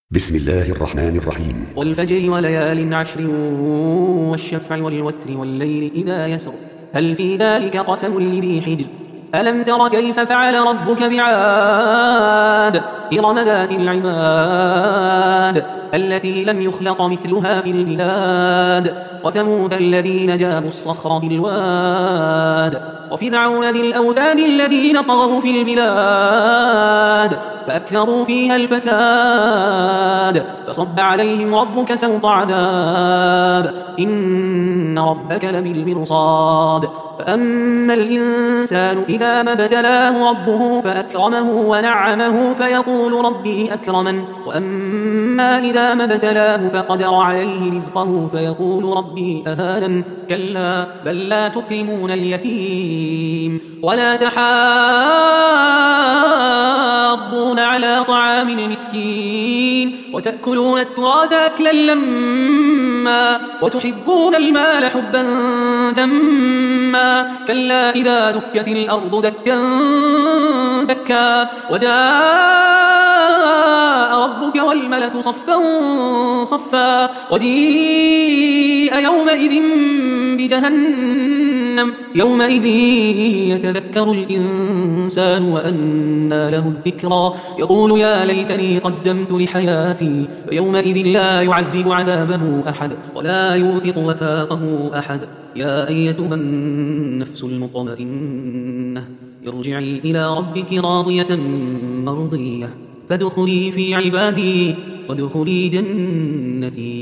بسم الله الرحمن الرحيم. والفجر وليال عشر والشفع والوتر والليل إذا يسر هل في ذلك قسم لذي حجر ألم تر كيف فعل ربك بعاد إرم ذات العماد التي لم يخلق مثلها في البلاد وثمود الذين جابوا الصخر بالواد وفرعون ذي الأوتاد الذين طغوا في البلاد فأكثروا فيها الفساد فصب عليهم ربك سوط عذاب إن ربك لبالمرصاد فأما الإنسان إذا ما ابتلاه ربه فأكرمه ونعمه فيقول ربي أكرمن وأما إذا ما ابتلاه فقدر عليه رزقه فيقول ربي أهانن كلا بل لا تكرمون اليتيم ولا تحاضون على طعام المسكين وتأكلون التراث أكلا لما وتحبون المال حبا جما كلا إذا دكت الأرض دكا دكا وجاء ربك والملك صفا صفا وجيء يومئذ بجهنم يومئذ يتذكر الإنسان وأنى له الذكرى يقول يا ليتني قدمت لحياتي فيومئذ لا يعذب عذابه أحد ولا يوثق وثاقه أحد يا أيتها النفس المطمئنة ارجعي إلى ربك راضية مرضية فادخلي في عبادي وادخلي جنتي